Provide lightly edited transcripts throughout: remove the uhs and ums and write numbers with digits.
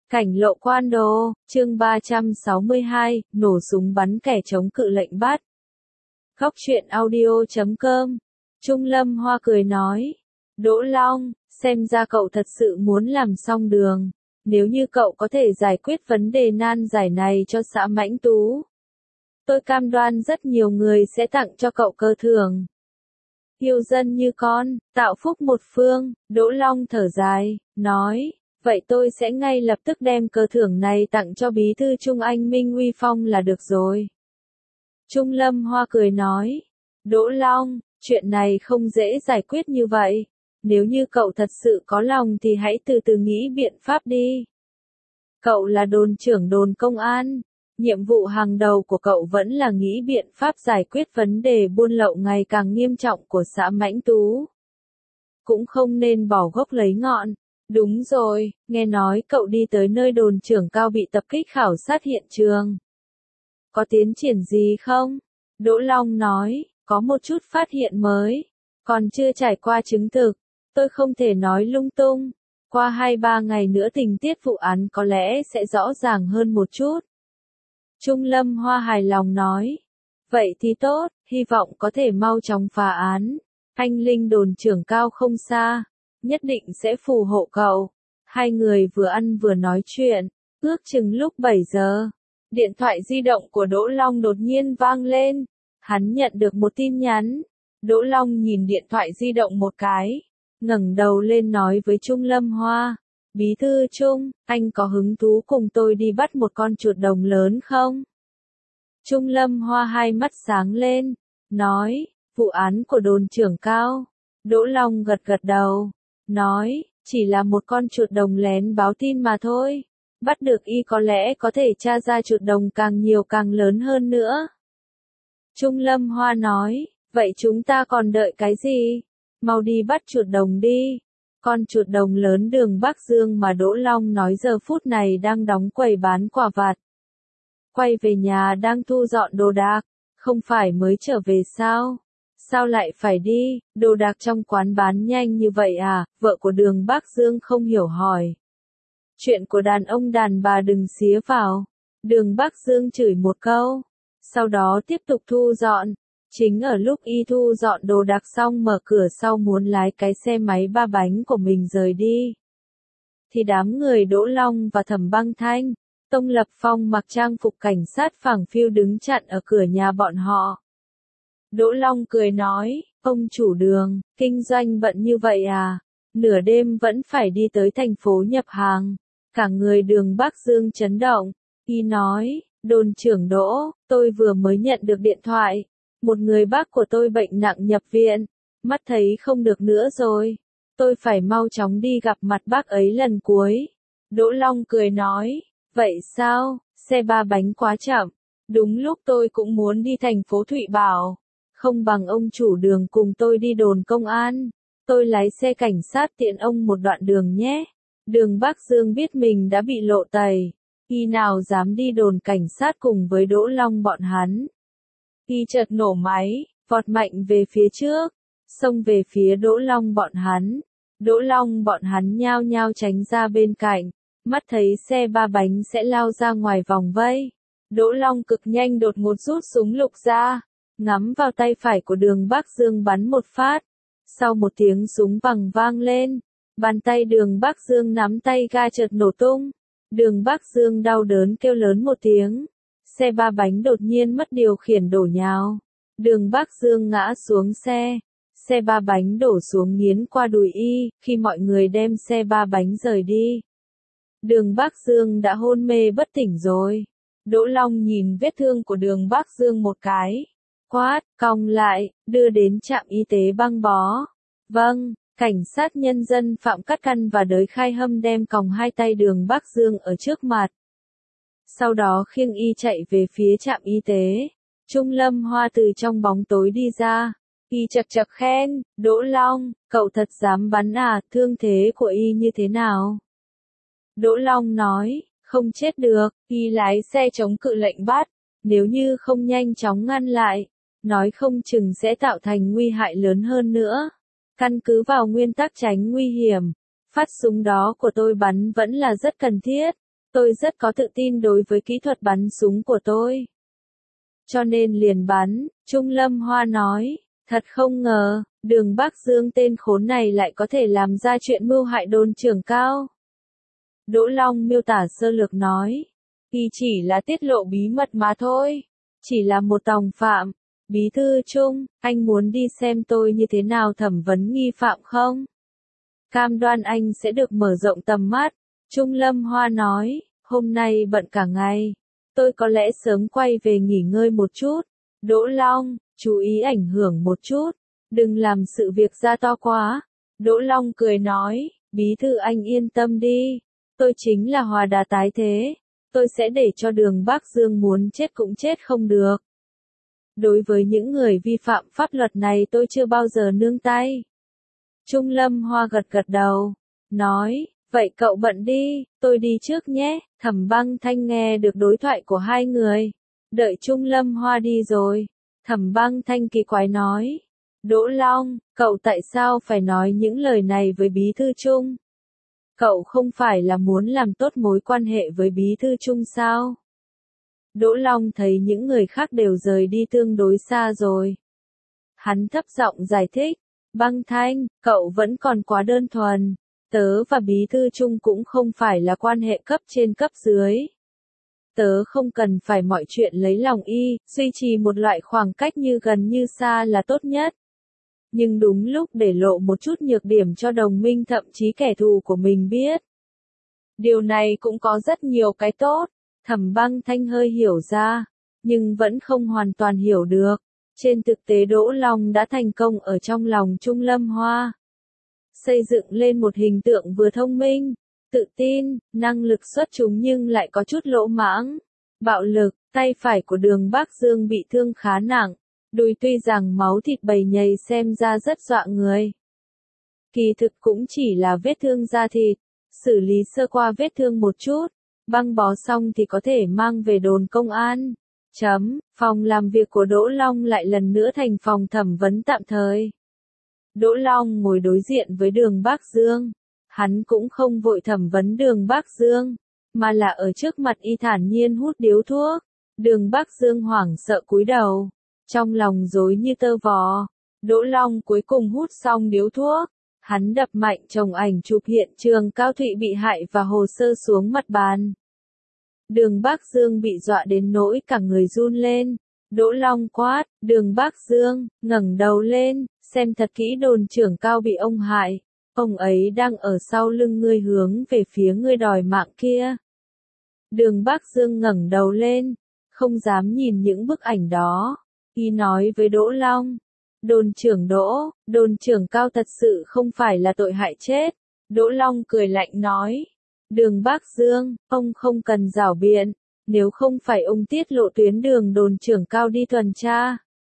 Cảnh lộ quan đồ, chương 362, nổ súng bắn kẻ chống cự lệnh bắt. Góc truyện audio.com. Trung Lâm Hoa cười nói. Đỗ Long, xem ra cậu thật sự muốn làm xong đường. Nếu như cậu có thể giải quyết vấn đề nan giải này cho xã Mãnh Tú, tôi cam đoan rất nhiều người sẽ tặng cho cậu cơ thưởng. Hiếu dân như con, tạo phúc một phương, Đỗ Long thở dài, nói. Vậy tôi sẽ ngay lập tức đem cơ thưởng này tặng cho bí thư Trung Anh Minh uy phong là được rồi. Trung Lâm Hoa cười nói. Đỗ Long, chuyện này không dễ giải quyết như vậy. Nếu như cậu thật sự có lòng thì hãy từ từ nghĩ biện pháp đi. Cậu là đồn trưởng đồn công an. Nhiệm vụ hàng đầu của cậu vẫn là nghĩ biện pháp giải quyết vấn đề buôn lậu ngày càng nghiêm trọng của xã Mãnh Tú. Cũng không nên bỏ gốc lấy ngọn. Đúng rồi, nghe nói cậu đi tới nơi đồn trưởng cao bị tập kích khảo sát hiện trường. Có tiến triển gì không? Đỗ Long nói, có một chút phát hiện mới. Còn chưa trải qua chứng thực. Tôi không thể nói lung tung. Qua 2-3 ngày nữa tình tiết vụ án có lẽ sẽ rõ ràng hơn một chút. Trung Lâm Hoa hài lòng nói. Vậy thì tốt, hy vọng có thể mau chóng phá án. Anh Linh đồn trưởng cao không xa. Nhất định sẽ phù hộ cậu. Hai người vừa ăn vừa nói chuyện. Ước chừng lúc 7 giờ. Điện thoại di động của Đỗ Long đột nhiên vang lên. Hắn nhận được một tin nhắn. Đỗ Long nhìn điện thoại di động một cái. Ngẩng đầu lên nói với Trung Lâm Hoa. Bí thư Trung, anh có hứng thú cùng tôi đi bắt một con chuột đồng lớn không? Trung Lâm Hoa hai mắt sáng lên. Nói, vụ án của đồn trưởng cao. Đỗ Long gật gật đầu. Nói, chỉ là một con chuột đồng lén báo tin mà thôi. Bắt được y có lẽ có thể tra ra chuột đồng càng nhiều càng lớn hơn nữa. Trung Lâm Hoa nói, vậy chúng ta còn đợi cái gì? Mau đi bắt chuột đồng đi. Con chuột đồng lớn đường Bắc Dương mà Đỗ Long nói giờ phút này đang đóng quầy bán quà vặt. Quay về nhà đang thu dọn đồ đạc, không phải mới trở về sao? Sao lại phải đi, đồ đạc trong quán bán nhanh như vậy à? Vợ của đường Bắc Dương không hiểu hỏi. Chuyện của đàn ông đàn bà đừng xía vào. Đường Bắc Dương chửi một câu. Sau đó tiếp tục thu dọn. Chính ở lúc y thu dọn đồ đạc xong mở cửa sau muốn lái cái xe máy 3 bánh của mình rời đi. Thì đám người Đỗ Long và Thẩm Băng Thanh, Tông Lập Phong mặc trang phục cảnh sát phảng phưu đứng chặn ở cửa nhà bọn họ. Đỗ Long cười nói, ông chủ đường, kinh doanh bận như vậy à? Nửa đêm vẫn phải đi tới thành phố nhập hàng. Cả người đường Bắc Dương chấn động. Y nói, đồn trưởng Đỗ, tôi vừa mới nhận được điện thoại. Một người bác của tôi bệnh nặng nhập viện. Mắt thấy không được nữa rồi. Tôi phải mau chóng đi gặp mặt bác ấy lần cuối. Đỗ Long cười nói, vậy sao, xe 3 bánh quá chậm. Đúng lúc tôi cũng muốn đi thành phố Thụy Bảo. Không bằng ông chủ đường cùng tôi đi đồn công an. Tôi lái xe cảnh sát tiện ông một đoạn đường nhé. Đường Bắc Dương biết mình đã bị lộ tẩy. Y nào dám đi đồn cảnh sát cùng với Đỗ Long bọn hắn. Y chợt nổ máy, vọt mạnh về phía trước. Xông về phía Đỗ Long bọn hắn. Đỗ Long bọn hắn nhao nhao tránh ra bên cạnh. Mắt thấy xe 3 bánh sẽ lao ra ngoài vòng vây. Đỗ Long cực nhanh đột ngột rút súng lục ra. Ngắm vào tay phải của đường Bắc Dương bắn một phát. Sau một tiếng súng vằng vang lên, bàn tay đường Bắc Dương nắm tay ga chợt nổ tung. Đường Bắc Dương đau đớn kêu lớn một tiếng. Xe 3 bánh đột nhiên mất điều khiển đổ nhào. Đường Bắc Dương ngã xuống xe. Xe 3 bánh đổ xuống nghiến qua đùi y, khi mọi người đem xe 3 bánh rời đi. Đường Bắc Dương đã hôn mê bất tỉnh rồi. Đỗ Long nhìn vết thương của đường Bắc Dương một cái. Quát, cong lại, đưa đến trạm y tế băng bó. Vâng, cảnh sát nhân dân Phạm Cát Căn và Đới Khai Hâm đem còng hai tay đường Bắc Dương ở trước mặt. Sau đó khiêng y chạy về phía trạm y tế. Trung Lâm Hoa từ trong bóng tối đi ra. Y chật chật khen, Đỗ Long, cậu thật dám bắn à, thương thế của y như thế nào? Đỗ Long nói, không chết được, y lái xe chống cự lệnh bắt. Nếu như không nhanh chóng ngăn lại, nói không chừng sẽ tạo thành nguy hại lớn hơn nữa. Căn cứ vào nguyên tắc tránh nguy hiểm, phát súng đó của tôi bắn vẫn là rất cần thiết. Tôi rất có tự tin đối với kỹ thuật bắn súng của tôi. Cho nên liền bắn, Trung Lâm Hoa nói. Thật không ngờ, Đường Bắc Dương tên khốn này lại có thể làm ra chuyện mưu hại Đồn trưởng Cao. Đỗ Long miêu tả sơ lược nói. Y chỉ là tiết lộ bí mật mà thôi. Chỉ là một tòng phạm. Bí thư Trung, anh muốn đi xem tôi như thế nào thẩm vấn nghi phạm không? Cam đoan anh sẽ được mở rộng tầm mắt. Trung Lâm Hoa nói, hôm nay bận cả ngày. Tôi có lẽ sớm quay về nghỉ ngơi một chút. Đỗ Long, chú ý ảnh hưởng một chút. Đừng làm sự việc ra to quá. Đỗ Long cười nói, bí thư anh yên tâm đi. Tôi chính là Hòa Đà tái thế. Tôi sẽ để cho Đường Bắc Dương muốn chết cũng chết không được. Đối với những người vi phạm pháp luật này tôi chưa bao giờ nương tay. Trung Lâm Hoa gật gật đầu, nói, vậy cậu bận đi, tôi đi trước nhé. Thẩm Băng Thanh nghe được đối thoại của hai người. Đợi Trung Lâm Hoa đi rồi, Thẩm Băng Thanh kỳ quái nói, Đỗ Long, cậu tại sao phải nói những lời này với bí thư Trung? Cậu không phải là muốn làm tốt mối quan hệ với bí thư Trung sao? Đỗ Long thấy những người khác đều rời đi tương đối xa rồi. Hắn thấp giọng giải thích, Băng Thanh, cậu vẫn còn quá đơn thuần. Tớ và bí thư Trung cũng không phải là quan hệ cấp trên cấp dưới. Tớ không cần phải mọi chuyện lấy lòng y, duy trì một loại khoảng cách như gần như xa là tốt nhất. Nhưng đúng lúc để lộ một chút nhược điểm cho đồng minh thậm chí kẻ thù của mình biết. Điều này cũng có rất nhiều cái tốt. Thẩm Băng Thanh hơi hiểu ra, nhưng vẫn không hoàn toàn hiểu được. Trên thực tế Đỗ Long đã thành công ở trong lòng Trung Lâm Hoa. Xây dựng lên một hình tượng vừa thông minh, tự tin, năng lực xuất chúng nhưng lại có chút lỗ mãng. Bạo lực, tay phải của Đường Bắc Dương bị thương khá nặng. Đùi tuy rằng máu thịt bầy nhầy xem ra rất dọa người. Kỳ thực cũng chỉ là vết thương da thịt. Xử lý sơ qua vết thương một chút. Băng bó xong thì có thể mang về đồn công an. Phòng làm việc của Đỗ Long lại lần nữa thành phòng thẩm vấn tạm thời. Đỗ Long ngồi đối diện với Đường Bắc Dương. Hắn cũng không vội thẩm vấn Đường Bắc Dương, mà là ở trước mặt y thản nhiên hút điếu thuốc. Đường Bắc Dương hoảng sợ cúi đầu, trong lòng rối như tơ vò. Đỗ Long cuối cùng hút xong điếu thuốc. Hắn đập mạnh chồng ảnh chụp hiện trường Cao Thụy bị hại và hồ sơ xuống mặt bàn. Đường Bắc Dương bị dọa đến nỗi cả người run lên. Đỗ Long quát, Đường Bắc Dương, ngẩng đầu lên, xem thật kỹ Đồn trưởng Cao bị ông hại. Ông ấy đang ở sau lưng ngươi hướng về phía ngươi đòi mạng kia. Đường Bắc Dương ngẩng đầu lên, không dám nhìn những bức ảnh đó. Y nói với Đỗ Long, Đồn trưởng Đỗ, Đồn trưởng Cao thật sự không phải là tội hại chết. Đỗ Long cười lạnh nói, Đường Bắc Dương, ông không cần giảo biện, nếu không phải ông tiết lộ tuyến đường Đồn trưởng Cao đi tuần tra.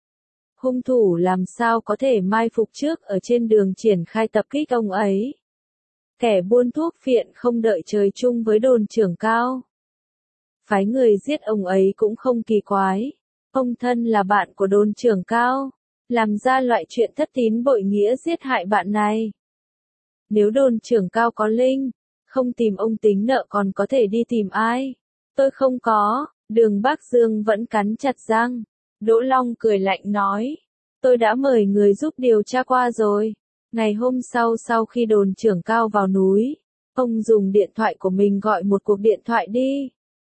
Hung thủ làm sao có thể mai phục trước ở trên đường triển khai tập kích ông ấy. Kẻ buôn thuốc phiện không đợi trời chung với Đồn trưởng Cao. Phái người giết ông ấy cũng không kỳ quái. Ông thân là bạn của Đồn trưởng Cao, làm ra loại chuyện thất tín bội nghĩa giết hại bạn này. Nếu Đồn trưởng Cao có linh, không tìm ông tính nợ còn có thể đi tìm ai? Tôi không có. Đường Bắc Dương vẫn cắn chặt răng. Đỗ Long cười lạnh nói, tôi đã mời người giúp điều tra qua rồi. Ngày hôm sau khi Đồn trưởng Cao vào núi, ông dùng điện thoại của mình gọi một cuộc điện thoại đi.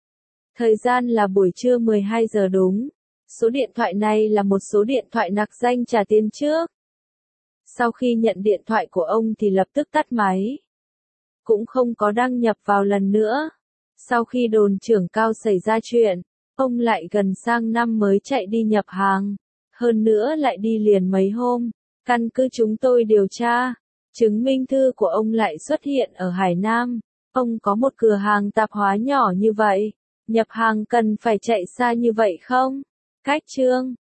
Thời gian là buổi trưa 12 giờ đúng. Số điện thoại này là một số điện thoại nặc danh trả tiền trước. Sau khi nhận điện thoại của ông thì lập tức tắt máy. Cũng không có đăng nhập vào lần nữa. Sau khi Đồn trưởng Cao xảy ra chuyện, ông lại gần sang năm mới chạy đi nhập hàng. Hơn nữa lại đi liền mấy hôm. Căn cứ chúng tôi điều tra, chứng minh thư của ông lại xuất hiện ở Hải Nam. Ông có một cửa hàng tạp hóa nhỏ như vậy. Nhập hàng cần phải chạy xa như vậy không? Cách chương